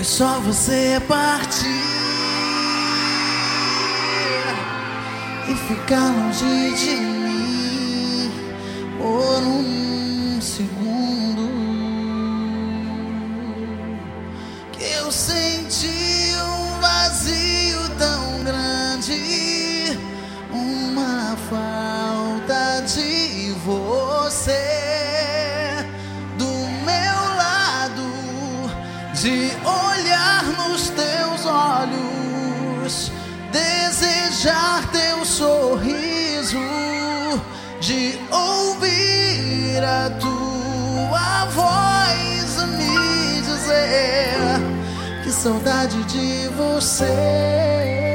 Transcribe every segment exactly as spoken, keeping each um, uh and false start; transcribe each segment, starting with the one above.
Foi só você partir e ficar longe de mim por um segundo, que eu senti um vazio tão grande, uma falta de você do meu lado, de olhar nos teus olhos, desejar teu sorriso, de ouvir a tua voz me dizer que saudade de você.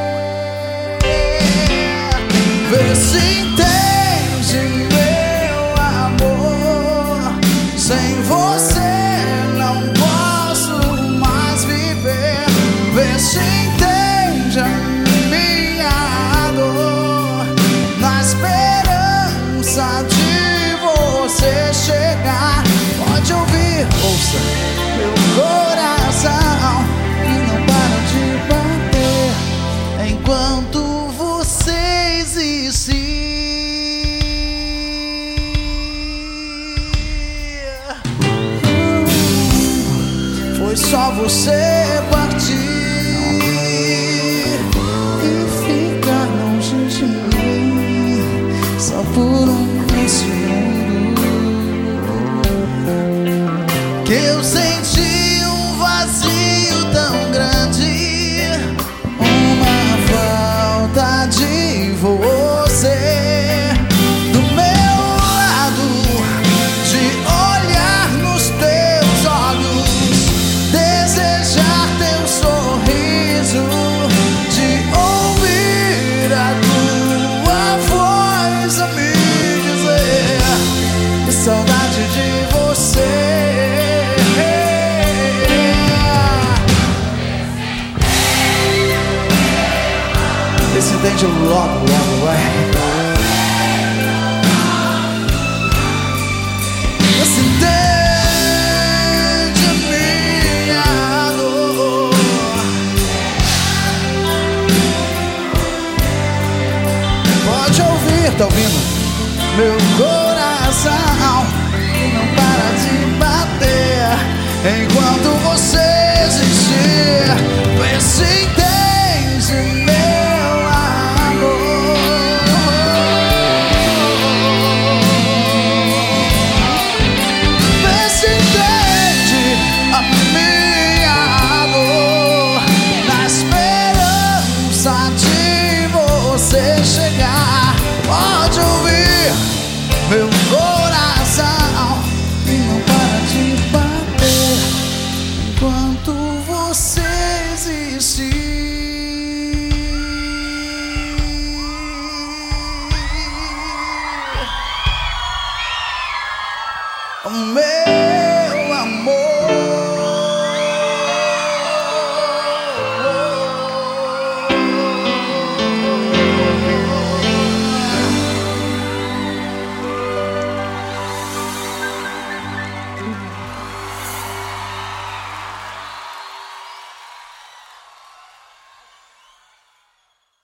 Vê se entende, meu amor, sem você não posso mais viver. Vê se entende a minha dor, na esperança de você chegar. Pode ouvir, ouça meu coração que não para de bater enquanto você existir. Foi só você partir e ficar longe de mim, só por um segundo, que eu senti um vazio tão grande, uma falta de você do meu lado, de olhar nos teus olhos, desejar teu sorriso, de ouvir a tua voz a me dizer que saudade de você. Esse entende logo, logo, vai. Esse entende a minha dor. Pode ouvir, tá ouvindo? Meu coração que não para de bater enquanto